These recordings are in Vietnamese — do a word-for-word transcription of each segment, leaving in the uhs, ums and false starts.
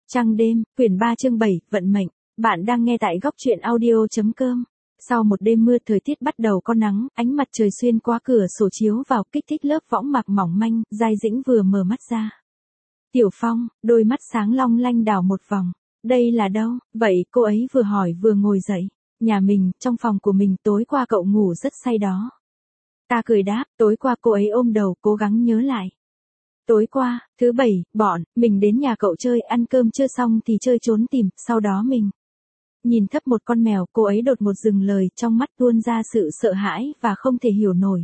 Trăng đêm, quyển ba chương bảy, vận mệnh. Bạn đang nghe tại góc truyện audio.com. Sau một đêm mưa thời tiết bắt đầu có nắng, ánh mặt trời xuyên qua cửa sổ chiếu vào kích thích lớp võng mạc mỏng manh, Giai Dĩnh vừa mở mắt ra. Tiểu Phong, đôi mắt sáng long lanh đảo một vòng. Đây là đâu? Vậy cô ấy vừa hỏi vừa ngồi dậy. Nhà mình, trong phòng của mình, tối qua cậu ngủ rất say đó. Ta cười đáp, tối qua cô ấy ôm đầu cố gắng nhớ lại. Tối qua, thứ bảy, bọn, mình đến nhà cậu chơi, ăn cơm chưa xong thì chơi trốn tìm, sau đó mình nhìn thấp một con mèo, cô ấy đột một dừng lời, trong mắt tuôn ra sự sợ hãi và không thể hiểu nổi.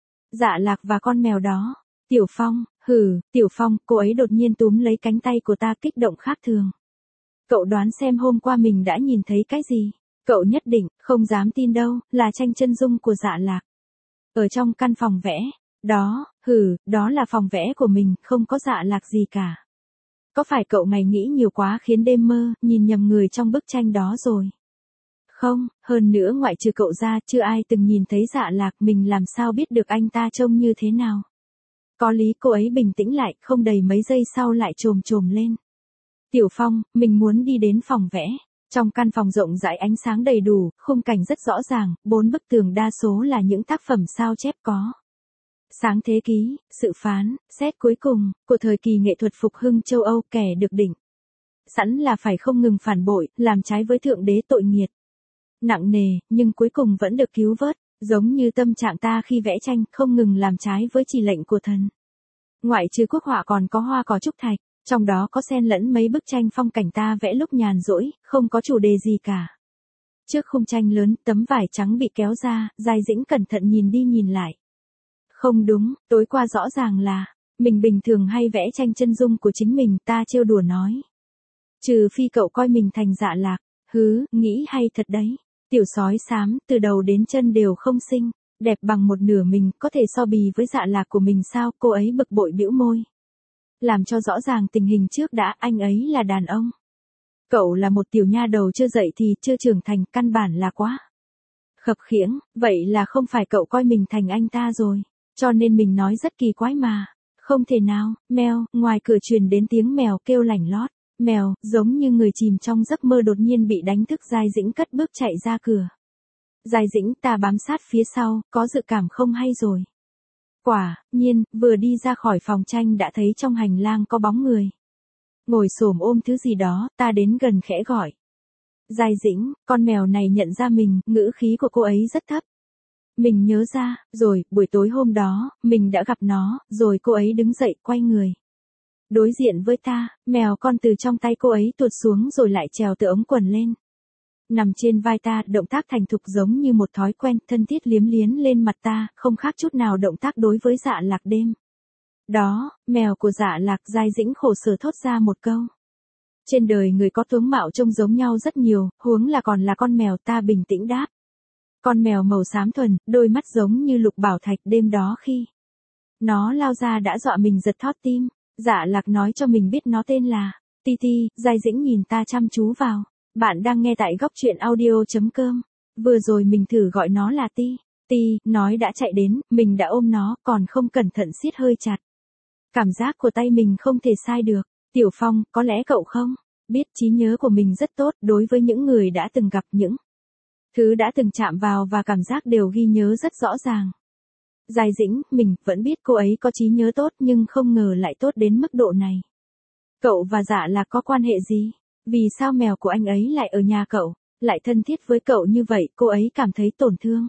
Dạ Lạc và con mèo đó. Tiểu Phong, hừ, Tiểu Phong, cô ấy đột nhiên túm lấy cánh tay của ta kích động khác thường. Cậu đoán xem hôm qua mình đã nhìn thấy cái gì? Cậu nhất định, không dám tin đâu, là tranh chân dung của Dạ Lạc. Ở trong căn phòng vẽ. Đó, hừ, đó là phòng vẽ của mình, không có Dạ Lạc gì cả. Có phải cậu mày nghĩ nhiều quá khiến đêm mơ, nhìn nhầm người trong bức tranh đó rồi? Không, hơn nữa ngoại trừ cậu ra, chưa ai từng nhìn thấy Dạ Lạc, mình làm sao biết được anh ta trông như thế nào? Có lý. Cô ấy bình tĩnh lại, không đầy mấy giây sau lại chồm chồm lên. Tiểu Phong, mình muốn đi đến phòng vẽ. Trong căn phòng rộng rãi ánh sáng đầy đủ, khung cảnh rất rõ ràng, bốn bức tường đa số là những tác phẩm sao chép có. Sáng thế ký, sự phán, xét cuối cùng, của thời kỳ nghệ thuật phục hưng châu Âu, kẻ được định sẵn là phải không ngừng phản bội, làm trái với thượng đế tội nghiệt. Nặng nề, nhưng cuối cùng vẫn được cứu vớt, giống như tâm trạng ta khi vẽ tranh, không ngừng làm trái với chỉ lệnh của thần. Ngoại trừ quốc họa còn có hoa cỏ trúc thạch, trong đó có xen lẫn mấy bức tranh phong cảnh ta vẽ lúc nhàn rỗi, không có chủ đề gì cả. Trước khung tranh lớn, tấm vải trắng bị kéo ra, Giai Dĩnh cẩn thận nhìn đi nhìn lại. Không đúng, tối qua rõ ràng là, mình bình thường hay vẽ tranh chân dung của chính mình, ta trêu đùa nói. Trừ phi cậu coi mình thành Dạ Lạc, hứ, nghĩ hay thật đấy. Tiểu sói xám, từ đầu đến chân đều không xinh, đẹp bằng một nửa mình, có thể so bì với Dạ Lạc của mình sao? Cô ấy bực bội bĩu môi. Làm cho rõ ràng tình hình trước đã, anh ấy là đàn ông. Cậu là một tiểu nha đầu chưa dậy thì, chưa trưởng thành, căn bản là quá khập khiễng, vậy là không phải cậu coi mình thành anh ta rồi. Cho nên mình nói rất kỳ quái mà. Không thể nào. Mèo, ngoài cửa truyền đến tiếng mèo kêu lảnh lót. Mèo, giống như người chìm trong giấc mơ đột nhiên bị đánh thức, Giai Dĩnh cất bước chạy ra cửa. Giai Dĩnh, ta bám sát phía sau, có dự cảm không hay rồi. Quả nhiên, vừa đi ra khỏi phòng tranh đã thấy trong hành lang có bóng người. Ngồi xổm ôm thứ gì đó, ta đến gần khẽ gọi. Giai Dĩnh, con mèo này nhận ra mình, ngữ khí của cô ấy rất thấp. Mình nhớ ra, rồi, buổi tối hôm đó, mình đã gặp nó, rồi cô ấy đứng dậy, quay người. Đối diện với ta, mèo con từ trong tay cô ấy tuột xuống rồi lại trèo từ ống quần lên. Nằm trên vai ta, động tác thành thục giống như một thói quen, thân thiết liếm liếm lên mặt ta, không khác chút nào động tác đối với Dạ Lạc đêm. Đó, mèo của Dạ Lạc. Giai Dĩnh khổ sở thốt ra một câu. Trên đời người có tướng mạo trông giống nhau rất nhiều, huống là còn là con mèo, ta bình tĩnh đáp. Con mèo màu xám thuần, đôi mắt giống như lục bảo thạch, đêm đó khi nó lao ra đã dọa mình giật thót tim. Dạ Lạc nói cho mình biết nó tên là Ti Ti. Giai Dĩnh nhìn ta chăm chú vào. Bạn đang nghe tại góc truyện audio.com. Vừa rồi mình thử gọi nó là Ti. Ti, nói đã chạy đến, mình đã ôm nó, còn không cẩn thận siết hơi chặt. Cảm giác của tay mình không thể sai được. Tiểu Phong, có lẽ cậu không biết trí nhớ của mình rất tốt, đối với những người đã từng gặp, những thứ đã từng chạm vào và cảm giác đều ghi nhớ rất rõ ràng. Giai Dĩnh, mình vẫn biết cô ấy có trí nhớ tốt nhưng không ngờ lại tốt đến mức độ này. Cậu và Dạ Lạc có quan hệ gì? Vì sao mèo của anh ấy lại ở nhà cậu, lại thân thiết với cậu như vậy? Cô ấy cảm thấy tổn thương.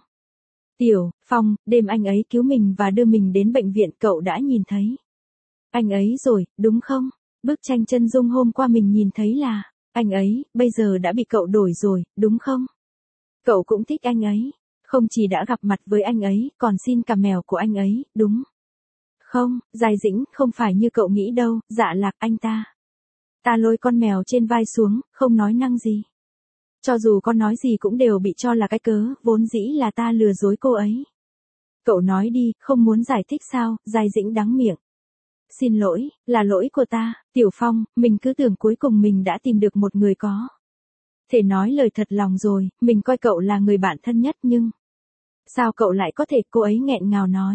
Tiểu Phong, đêm anh ấy cứu mình và đưa mình đến bệnh viện, cậu đã nhìn thấy anh ấy rồi, đúng không? Bức tranh chân dung hôm qua mình nhìn thấy là anh ấy, bây giờ đã bị cậu đổi rồi, đúng không? Cậu cũng thích anh ấy. Không chỉ đã gặp mặt với anh ấy, còn xin cả mèo của anh ấy, đúng không? Giai Dĩnh, không phải như cậu nghĩ đâu. Dạ Lạc, anh ta. Ta lôi con mèo trên vai xuống, không nói năng gì. Cho dù con nói gì cũng đều bị cho là cái cớ, vốn dĩ là ta lừa dối cô ấy. Cậu nói đi, không muốn giải thích sao? Giai Dĩnh đắng miệng. Xin lỗi, là lỗi của ta. Tiểu Phong, mình cứ tưởng cuối cùng mình đã tìm được một người có thể nói lời thật lòng rồi, mình coi cậu là người bạn thân nhất nhưng sao cậu lại có thể? Cô ấy nghẹn ngào nói.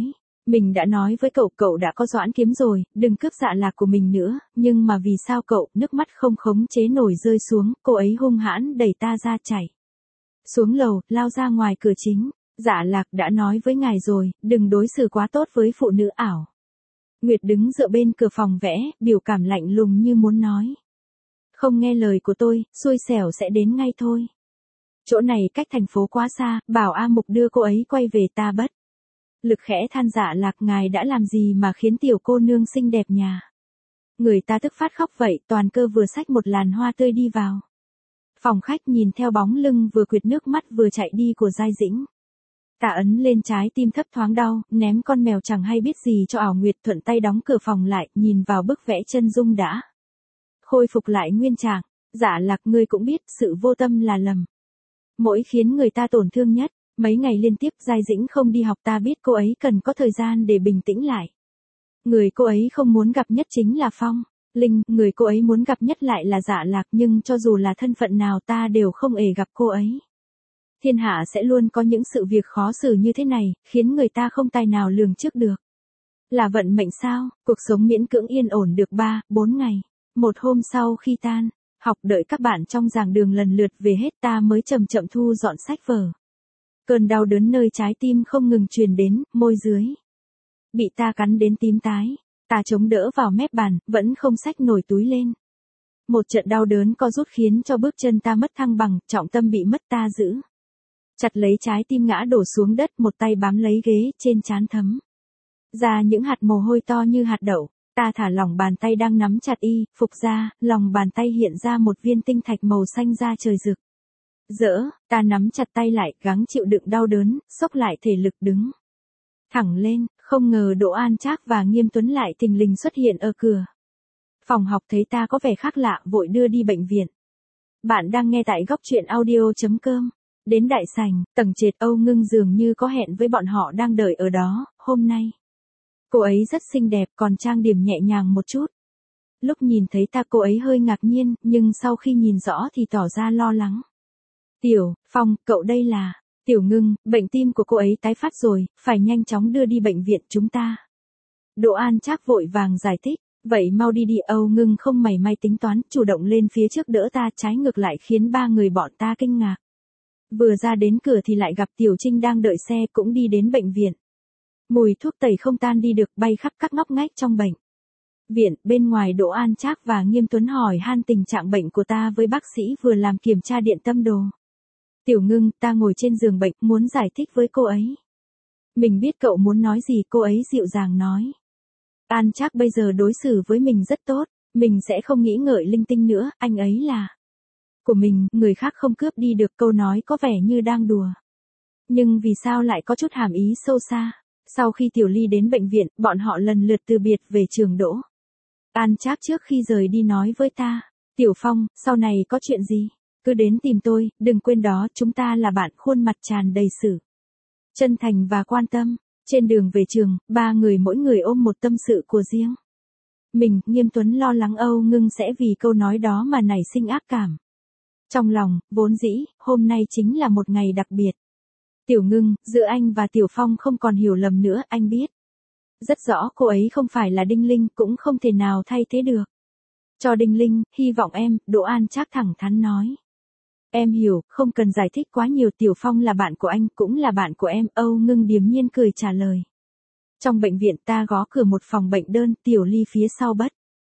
Mình đã nói với cậu, cậu đã có Doãn Kiếm rồi, đừng cướp Dạ Lạc của mình nữa, nhưng mà vì sao cậu, nước mắt không khống chế nổi rơi xuống, cô ấy hung hãn đẩy ta ra chảy xuống lầu, lao ra ngoài cửa chính. Dạ Lạc đã nói với ngài rồi, đừng đối xử quá tốt với phụ nữ ảo. Nguyệt đứng dựa bên cửa phòng vẽ, biểu cảm lạnh lùng như muốn nói. Không nghe lời của tôi, xui xẻo sẽ đến ngay thôi. Chỗ này cách thành phố quá xa, bảo A Mục đưa cô ấy quay về ta bất. Lực khẽ than Dạ Lạc, ngài đã làm gì mà khiến tiểu cô nương xinh đẹp nhà người ta tức phát khóc vậy, toàn cơ vừa xách một làn hoa tươi đi vào phòng khách, nhìn theo bóng lưng vừa quệt nước mắt vừa chạy đi của Giai Dĩnh. Ta ấn lên trái tim thấp thoáng đau, ném con mèo chẳng hay biết gì cho ảo Nguyệt, thuận tay đóng cửa phòng lại, nhìn vào bức vẽ chân dung đã khôi phục lại nguyên trạng. Dạ Lạc, ngươi cũng biết, sự vô tâm là lầm mỗi khiến người ta tổn thương nhất. Mấy ngày liên tiếp Giai Dĩnh không đi học, ta biết cô ấy cần có thời gian để bình tĩnh lại. Người cô ấy không muốn gặp nhất chính là Phong Linh, người cô ấy muốn gặp nhất lại là Dạ Lạc, nhưng cho dù là thân phận nào ta đều không ề gặp cô ấy. Thiên hạ sẽ luôn có những sự việc khó xử như thế này, khiến người ta không tài nào lường trước được. Là vận mệnh sao? Cuộc sống miễn cưỡng yên ổn được ba, bốn ngày. Một hôm sau khi tan học, đợi các bạn trong giảng đường lần lượt về hết, ta mới chậm chậm thu dọn sách vở. Cơn đau đớn nơi trái tim không ngừng truyền đến, môi dưới bị ta cắn đến tím tái. Ta chống đỡ vào mép bàn, vẫn không xách nổi túi lên. Một trận đau đớn co rút khiến cho bước chân ta mất thăng bằng, trọng tâm bị mất, ta giữ chặt lấy trái tim ngã đổ xuống đất, một tay bám lấy ghế, trên trán thấm ra những hạt mồ hôi to như hạt đậu. Ta thả lỏng bàn tay đang nắm chặt y phục ra, lòng bàn tay hiện ra một viên tinh thạch màu xanh da trời rực rỡ. Ta nắm chặt tay lại, gắng chịu đựng đau đớn, xốc lại thể lực đứng thẳng lên. Không ngờ Đỗ An Trác và Nghiêm Tuấn lại thình lình xuất hiện ở cửa phòng học, thấy ta có vẻ khác lạ, vội đưa đi bệnh viện. Bạn đang nghe tại góc truyện audio chấm com. Đến đại sảnh, tầng trệt, Âu Ngưng dường như có hẹn với bọn họ đang đợi ở đó. Hôm nay cô ấy rất xinh đẹp, còn trang điểm nhẹ nhàng một chút. Lúc nhìn thấy ta cô ấy hơi ngạc nhiên, nhưng sau khi nhìn rõ thì tỏ ra lo lắng. Tiểu Phong, cậu đây là... Tiểu Ngưng, bệnh tim của cô ấy tái phát rồi, phải nhanh chóng đưa đi bệnh viện chúng ta. Đỗ An Trác vội vàng giải thích. Vậy mau đi đi. Âu Ngưng không mảy may tính toán, chủ động lên phía trước đỡ ta, trái ngược lại khiến ba người bọn ta kinh ngạc. Vừa ra đến cửa thì lại gặp Tiểu Trinh đang đợi xe, cũng đi đến bệnh viện. Mùi thuốc tẩy không tan đi được, bay khắp các ngóc ngách trong bệnh viện. Bên ngoài, Đỗ An Trác và Nghiêm Tuấn hỏi han tình trạng bệnh của ta với bác sĩ vừa làm kiểm tra điện tâm đồ. Tiểu Ngưng, ta ngồi trên giường bệnh, muốn giải thích với cô ấy. Mình biết cậu muốn nói gì, cô ấy dịu dàng nói. An Trác bây giờ đối xử với mình rất tốt, mình sẽ không nghĩ ngợi linh tinh nữa, anh ấy là của mình, người khác không cướp đi được. Câu nói có vẻ như đang đùa, nhưng vì sao lại có chút hàm ý sâu xa. Sau khi Tiểu Ly đến bệnh viện, bọn họ lần lượt từ biệt về trường Đỗ An Trác trước khi rời đi nói với ta. Tiểu Phong, sau này có chuyện gì, cứ đến tìm tôi, đừng quên đó, chúng ta là bạn. Khuôn mặt tràn đầy sự chân thành và quan tâm. Trên đường về trường, ba người mỗi người ôm một tâm sự của riêng mình. Nghiêm Tuấn lo lắng Âu Ngưng sẽ vì câu nói đó mà nảy sinh ác cảm trong lòng. Vốn dĩ, hôm nay chính là một ngày đặc biệt. Tiểu Ngưng, giữa anh và Tiểu Phong không còn hiểu lầm nữa, anh biết rất rõ cô ấy không phải là Đinh Linh, cũng không thể nào thay thế được cho Đinh Linh, hy vọng em. Đỗ An Trác thẳng thắn nói. Em hiểu, không cần giải thích quá nhiều, Tiểu Phong là bạn của anh, cũng là bạn của em. Âu Ngưng điềm nhiên cười trả lời. Trong bệnh viện, ta gõ cửa một phòng bệnh đơn, Tiểu Ly phía sau bất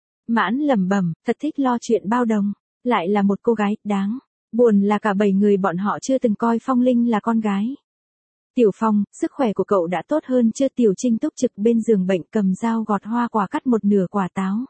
mãn lẩm bẩm, thật thích lo chuyện bao đồng, lại là một cô gái, đáng buồn là cả bảy người bọn họ chưa từng coi Phong Linh là con gái. Tiểu Phong, sức khỏe của cậu đã tốt hơn chưa? Tiểu Trinh túc trực bên giường bệnh, cầm dao gọt hoa quả, cắt một nửa quả táo.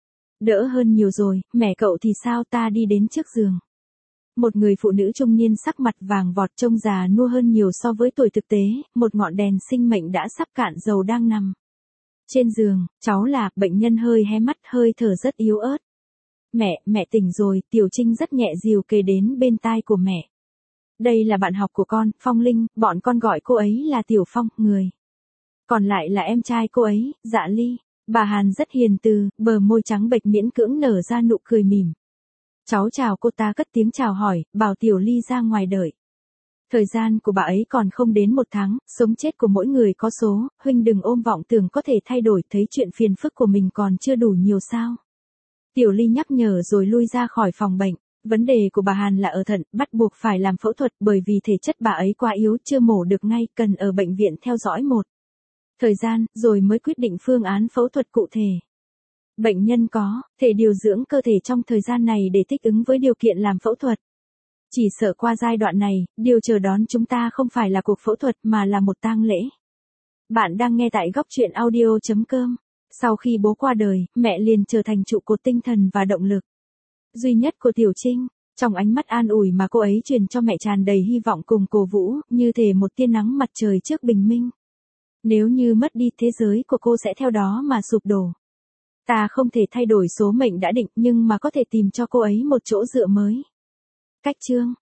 Đỡ hơn nhiều rồi, mẹ cậu thì sao? Ta đi đến trước giường. Một người phụ nữ trung niên sắc mặt vàng vọt, trông già nua hơn nhiều so với tuổi thực tế, một ngọn đèn sinh mệnh đã sắp cạn dầu đang nằm trên giường. Cháu là, bệnh nhân hơi hé mắt, hơi thở rất yếu ớt. Mẹ, mẹ tỉnh rồi. Tiểu Trinh rất nhẹ dìu kề đến bên tai của mẹ. Đây là bạn học của con, Phong Linh, bọn con gọi cô ấy là Tiểu Phong, người còn lại là em trai cô ấy, Dạ Ly. Bà Hàn rất hiền từ, bờ môi trắng bệch miễn cưỡng nở ra nụ cười mỉm. Cháu chào cô. Ta cất tiếng chào hỏi, bảo Tiểu Ly ra ngoài đợi. Thời gian của bà ấy còn không đến một tháng, sống chết của mỗi người có số, huynh đừng ôm vọng tưởng có thể thay đổi, thấy chuyện phiền phức của mình còn chưa đủ nhiều sao. Tiểu Ly nhắc nhở rồi lui ra khỏi phòng bệnh. Vấn đề của bà Hàn là ở thận, bắt buộc phải làm phẫu thuật bởi vì thể chất bà ấy quá yếu, chưa mổ được ngay, cần ở bệnh viện theo dõi một thời gian, rồi mới quyết định phương án phẫu thuật cụ thể. Bệnh nhân có thể điều dưỡng cơ thể trong thời gian này để thích ứng với điều kiện làm phẫu thuật. Chỉ sợ qua giai đoạn này, điều chờ đón chúng ta không phải là cuộc phẫu thuật mà là một tang lễ. Bạn đang nghe tại góc truyện audio chấm com. Sau khi bố qua đời, mẹ liền trở thành trụ cột tinh thần và động lực duy nhất của Tiểu Trinh. Trong ánh mắt an ủi mà cô ấy truyền cho mẹ tràn đầy hy vọng cùng cổ vũ, như thể một tia nắng mặt trời trước bình minh. Nếu như mất đi, thế giới của cô sẽ theo đó mà sụp đổ. Ta không thể thay đổi số mệnh đã định, nhưng mà có thể tìm cho cô ấy một chỗ dựa mới. Cách chương